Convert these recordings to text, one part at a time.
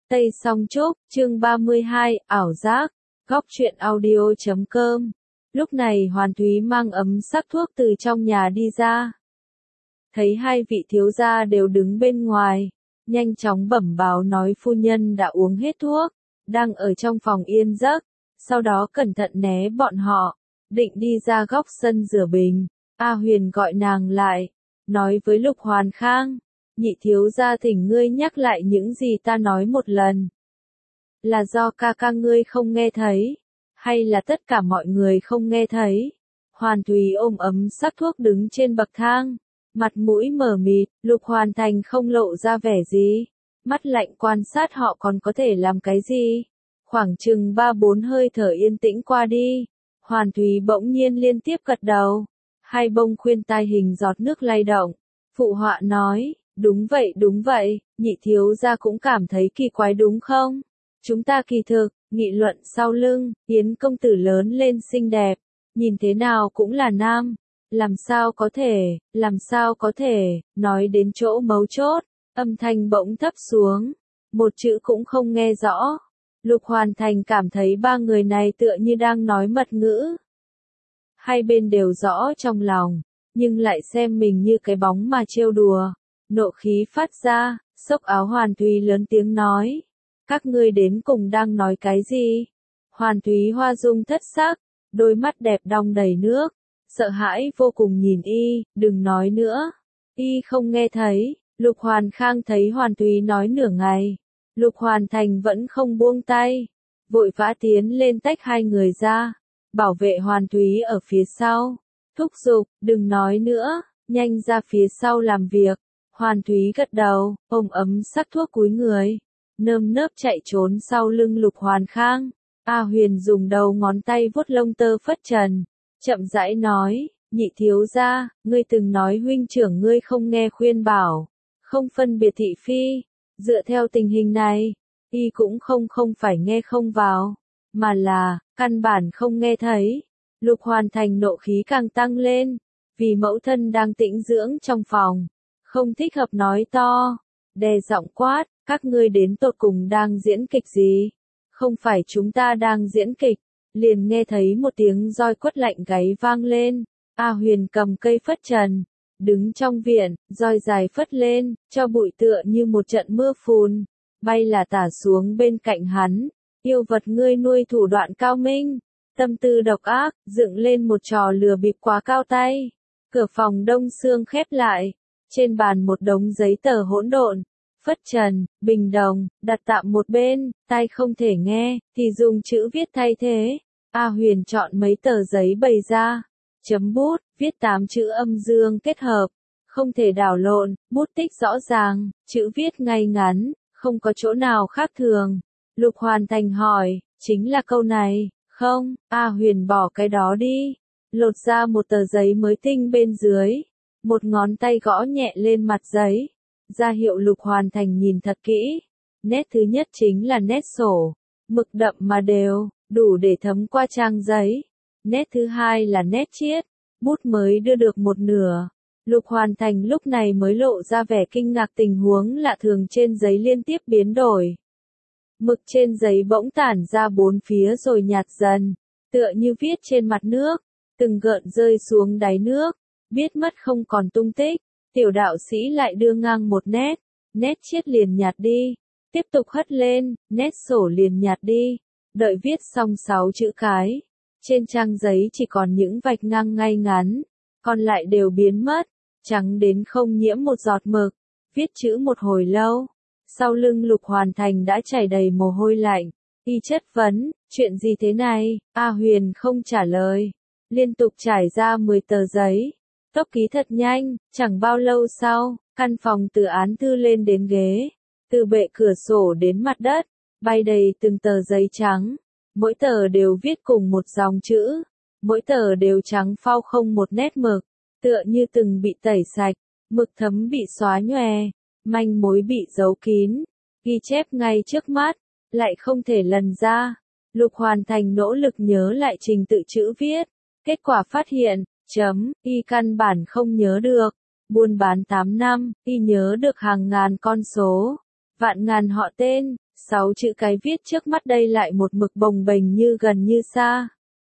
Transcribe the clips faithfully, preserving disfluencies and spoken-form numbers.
Tây Song Trúc, chương ba mươi hai, ảo giác, góc truyện audio chấm com. Lúc này Hoàn Thúy mang ấm sắc thuốc từ trong nhà đi ra. Thấy hai vị thiếu gia đều đứng bên ngoài, nhanh chóng bẩm báo nói phu nhân đã uống hết thuốc, đang ở trong phòng yên giấc, sau đó cẩn thận né bọn họ, định đi ra góc sân rửa bình. A Huyền gọi nàng lại, nói với Lục Hoàn Khang, nhị thiếu gia thỉnh ngươi nhắc lại những gì ta nói một lần. Là do ca ca ngươi không nghe thấy, hay là tất cả mọi người không nghe thấy? Hoàn Thúy ôm ấm sắc thuốc đứng trên bậc thang, mặt mũi mờ mịt. Lục Hoàn Thành không lộ ra vẻ gì, mắt lạnh quan sát họ còn có thể làm cái gì. Khoảng chừng ba bốn hơi thở yên tĩnh qua đi, Hoàn Thúy bỗng nhiên liên tiếp gật đầu, hai bông khuyên tai hình giọt nước lay động, phụ họa nói, đúng vậy đúng vậy, nhị thiếu gia cũng cảm thấy kỳ quái đúng không? Chúng ta kỳ thực, nghị luận sau lưng, Yến công tử lớn lên xinh đẹp, nhìn thế nào cũng là nam, làm sao có thể, làm sao có thể, nói đến chỗ mấu chốt, âm thanh bỗng thấp xuống, một chữ cũng không nghe rõ. Lục Hoàn Thành cảm thấy ba người này tựa như đang nói mật ngữ. Hai bên đều rõ trong lòng, nhưng lại xem mình như cái bóng mà trêu đùa. Nộ khí phát ra, xốc áo Hoàn Thúy lớn tiếng nói. Các ngươi đến cùng đang nói cái gì? Hoàn Thúy hoa dung thất sắc, đôi mắt đẹp đong đầy nước, sợ hãi vô cùng nhìn y, đừng nói nữa. Y không nghe thấy. Lục Hoàn Khang thấy Hoàn Thúy nói nửa ngày, Lục Hoàn Thành vẫn không buông tay, vội vã tiến lên tách hai người ra, bảo vệ Hoàn Thúy ở phía sau, thúc giục, đừng nói nữa, nhanh ra phía sau làm việc. Hoàn Thúy gật đầu, ôm ấm sắc thuốc cúi người, nơm nớp chạy trốn sau lưng Lục Hoàn Khang. A Huyền dùng đầu ngón tay vuốt lông tơ phất trần, chậm rãi nói, nhị thiếu gia, ngươi từng nói huynh trưởng ngươi không nghe khuyên bảo, không phân biệt thị phi, dựa theo tình hình này, y cũng không không phải nghe không vào, mà là, căn bản không nghe thấy. Lục Hoàn Thành nộ khí càng tăng lên, vì mẫu thân đang tĩnh dưỡng trong phòng, không thích hợp nói to, đè giọng quát, các ngươi đến tột cùng đang diễn kịch gì? Không phải chúng ta đang diễn kịch. Liền nghe thấy một tiếng roi quất lạnh gáy vang lên. A Huyền cầm cây phất trần, đứng trong viện, roi dài phất lên, cho bụi tựa như một trận mưa phùn, bay là tả xuống bên cạnh hắn. Yêu vật ngươi nuôi thủ đoạn cao minh, tâm tư độc ác, dựng lên một trò lừa bịp quá cao tay. Cửa phòng đông xương khép lại, trên bàn một đống giấy tờ hỗn độn, phất trần, bình đồng, đặt tạm một bên, tai không thể nghe, thì dùng chữ viết thay thế. A Huyền chọn mấy tờ giấy bày ra, chấm bút, viết tám chữ âm dương kết hợp, không thể đảo lộn, bút tích rõ ràng, chữ viết ngay ngắn, không có chỗ nào khác thường. Lục Hoàn Thành hỏi, chính là câu này, không? A Huyền bỏ cái đó đi, lột ra một tờ giấy mới tinh bên dưới, một ngón tay gõ nhẹ lên mặt giấy, ra hiệu Lục Hoàn Thành nhìn thật kỹ. Nét thứ nhất chính là nét sổ, mực đậm mà đều, đủ để thấm qua trang giấy. Nét thứ hai là nét chiết, bút mới đưa được một nửa. Lục Hoàn Thành lúc này mới lộ ra vẻ kinh ngạc tình huống lạ thường trên giấy liên tiếp biến đổi. Mực trên giấy bỗng tản ra bốn phía rồi nhạt dần, tựa như viết trên mặt nước, từng gợn rơi xuống đáy nước, biết mất không còn tung tích. Tiểu đạo sĩ lại đưa ngang một nét, nét chiết liền nhạt đi, tiếp tục hất lên, nét sổ liền nhạt đi, đợi viết xong sáu chữ cái. Trên trang giấy chỉ còn những vạch ngang ngay ngắn, còn lại đều biến mất, trắng đến không nhiễm một giọt mực. Viết chữ một hồi lâu, sau lưng Lục Hoàn Thành đã chảy đầy mồ hôi lạnh, y chất vấn, chuyện gì thế này? A Huyền không trả lời, liên tục trải ra mười tờ giấy. Tốc ký thật nhanh, chẳng bao lâu sau, căn phòng từ án thư lên đến ghế, từ bệ cửa sổ đến mặt đất, bay đầy từng tờ giấy trắng, mỗi tờ đều viết cùng một dòng chữ, mỗi tờ đều trắng phau không một nét mực, tựa như từng bị tẩy sạch, mực thấm bị xóa nhòe, manh mối bị giấu kín, ghi chép ngay trước mắt, lại không thể lần ra. Lục Hoàn Thành nỗ lực nhớ lại trình tự chữ viết, kết quả phát hiện, chấm, y căn bản không nhớ được. Buôn bán tám năm, y nhớ được hàng ngàn con số, vạn ngàn họ tên, Sáu chữ cái viết trước mắt đây lại một mực bồng bềnh như gần như xa.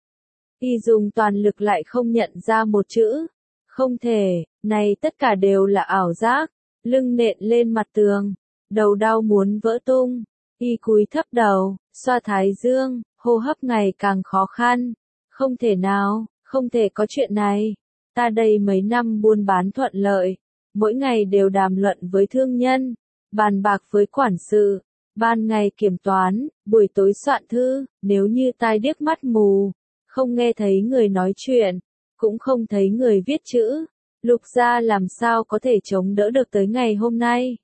Y dùng toàn lực lại không nhận ra một chữ. Không thể, này tất cả đều là ảo giác. Lưng nện lên mặt tường, đầu đau muốn vỡ tung. Y cúi thấp đầu, xoa thái dương, hô hấp ngày càng khó khăn. Không thể nào, không thể có chuyện này. Ta đây mấy năm buôn bán thuận lợi, mỗi ngày đều đàm luận với thương nhân, bàn bạc với quản sự, ban ngày kiểm toán, buổi tối soạn thư, nếu như tai điếc mắt mù, không nghe thấy người nói chuyện, cũng không thấy người viết chữ, Lục gia làm sao có thể chống đỡ được tới ngày hôm nay.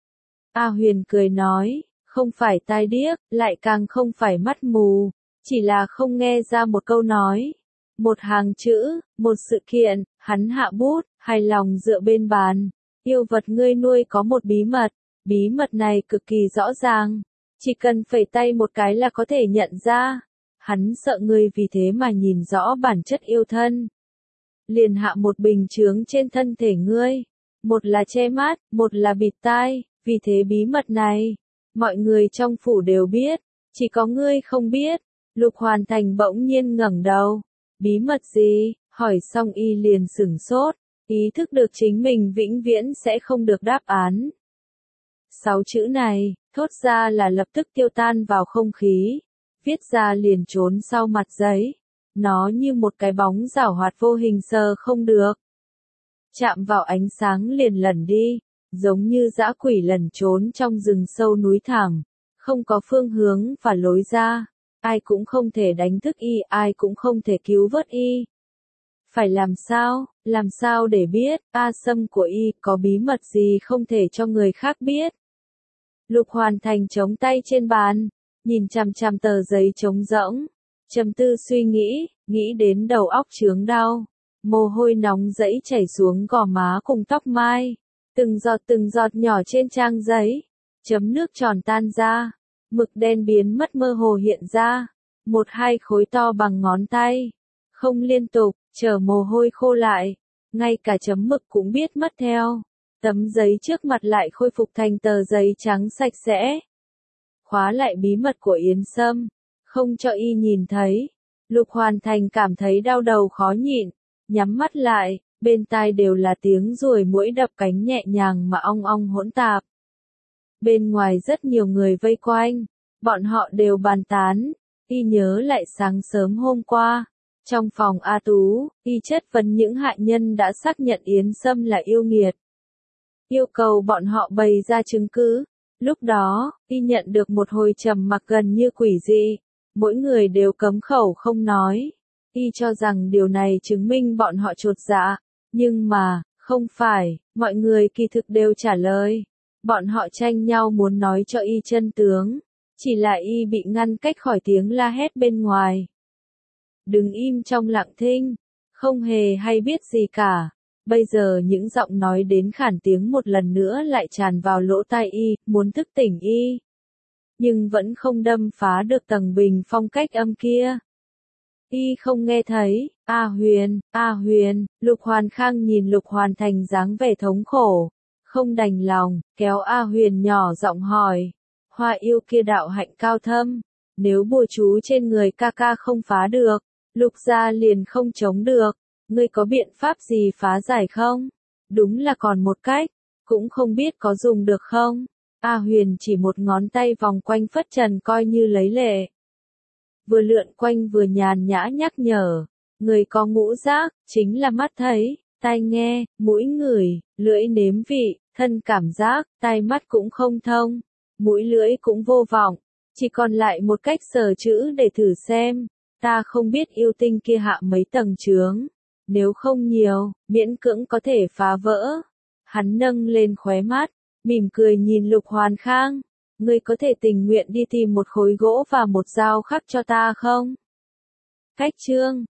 A Huyền cười nói, không phải tai điếc, lại càng không phải mắt mù, chỉ là không nghe ra một câu nói. Một hàng chữ, một sự kiện, hắn hạ bút, hài lòng dựa bên bàn. Yêu vật ngươi nuôi có một bí mật, bí mật này cực kỳ rõ ràng, chỉ cần phẩy tay một cái là có thể nhận ra. Hắn sợ ngươi vì thế mà nhìn rõ bản chất yêu thân. Liền hạ một bình chướng trên thân thể ngươi, một là che mắt, một là bịt tai, vì thế bí mật này, mọi người trong phủ đều biết, chỉ có ngươi không biết. Lục Hoàn Thành bỗng nhiên ngẩng đầu. Bí mật gì? Hỏi xong y liền sửng sốt, ý thức được chính mình vĩnh viễn sẽ không được đáp án. Sáu chữ này, thốt ra là lập tức tiêu tan vào không khí, viết ra liền trốn sau mặt giấy. Nó như một cái bóng giảo hoạt vô hình sờ không được. Chạm vào ánh sáng liền lẩn đi, giống như dã quỷ lẩn trốn trong rừng sâu núi thẳm, không có phương hướng và lối ra. Ai cũng không thể đánh thức y, ai cũng không thể cứu vớt y. Phải làm sao, làm sao để biết, A Sâm của y có bí mật gì không thể cho người khác biết. Lục Hoàn Thành chống tay trên bàn, nhìn chằm chằm tờ giấy trống rỗng, trầm tư suy nghĩ, nghĩ đến đầu óc chướng đau, mồ hôi nóng rẫy chảy xuống gò má cùng tóc mai, từng giọt từng giọt nhỏ trên trang giấy, chấm nước tròn tan ra. Mực đen biến mất mơ hồ hiện ra, một hai khối to bằng ngón tay, không liên tục, chờ mồ hôi khô lại, ngay cả chấm mực cũng biết mất theo, tấm giấy trước mặt lại khôi phục thành tờ giấy trắng sạch sẽ. Khóa lại bí mật của Yến Sâm, không cho y nhìn thấy. Lục Hoàn Thành cảm thấy đau đầu khó nhịn, nhắm mắt lại, bên tai đều là tiếng ruồi muỗi đập cánh nhẹ nhàng mà ong ong hỗn tạp. Bên ngoài rất nhiều người vây quanh, bọn họ đều bàn tán, y nhớ lại sáng sớm hôm qua, trong phòng A Tú, y chất vấn những hại nhân đã xác nhận Yến Sâm là yêu nghiệt. Yêu cầu bọn họ bày ra chứng cứ, lúc đó, y nhận được một hồi trầm mặc gần như quỷ dị, mỗi người đều cấm khẩu không nói, y cho rằng điều này chứng minh bọn họ chột dạ, nhưng mà, không phải, mọi người kỳ thực đều trả lời. Bọn họ tranh nhau muốn nói cho y chân tướng, chỉ là y bị ngăn cách khỏi tiếng la hét bên ngoài. Đứng im trong lặng thinh, không hề hay biết gì cả. Bây giờ những giọng nói đến khản tiếng một lần nữa lại tràn vào lỗ tai y, muốn thức tỉnh y. Nhưng vẫn không đâm phá được tầng bình phong cách âm kia. Y không nghe thấy. A Huyền, A Huyền, Lục Hoàn Khang nhìn Lục Hoàn Thành dáng vẻ thống khổ. Không đành lòng, kéo A Huyền nhỏ giọng hỏi. Hoa yêu kia đạo hạnh cao thâm, nếu bùa chú trên người ca ca không phá được, Lục gia liền không chống được, ngươi có biện pháp gì phá giải không? Đúng là còn một cách, cũng không biết có dùng được không? A Huyền chỉ một ngón tay vòng quanh phất trần coi như lấy lệ. Vừa lượn quanh vừa nhàn nhã nhắc nhở, người có ngũ giác, chính là mắt thấy, tai nghe, mũi ngửi, lưỡi nếm vị, thân cảm giác, tai mắt cũng không thông, mũi lưỡi cũng vô vọng, chỉ còn lại một cách sờ chữ để thử xem. Ta không biết yêu tinh kia hạ mấy tầng chướng, nếu không nhiều, miễn cưỡng có thể phá vỡ. Hắn nâng lên khóe mắt, mỉm cười nhìn Lục Hoàn Khang, ngươi có thể tình nguyện đi tìm một khối gỗ và một dao khắc cho ta không? Cách chương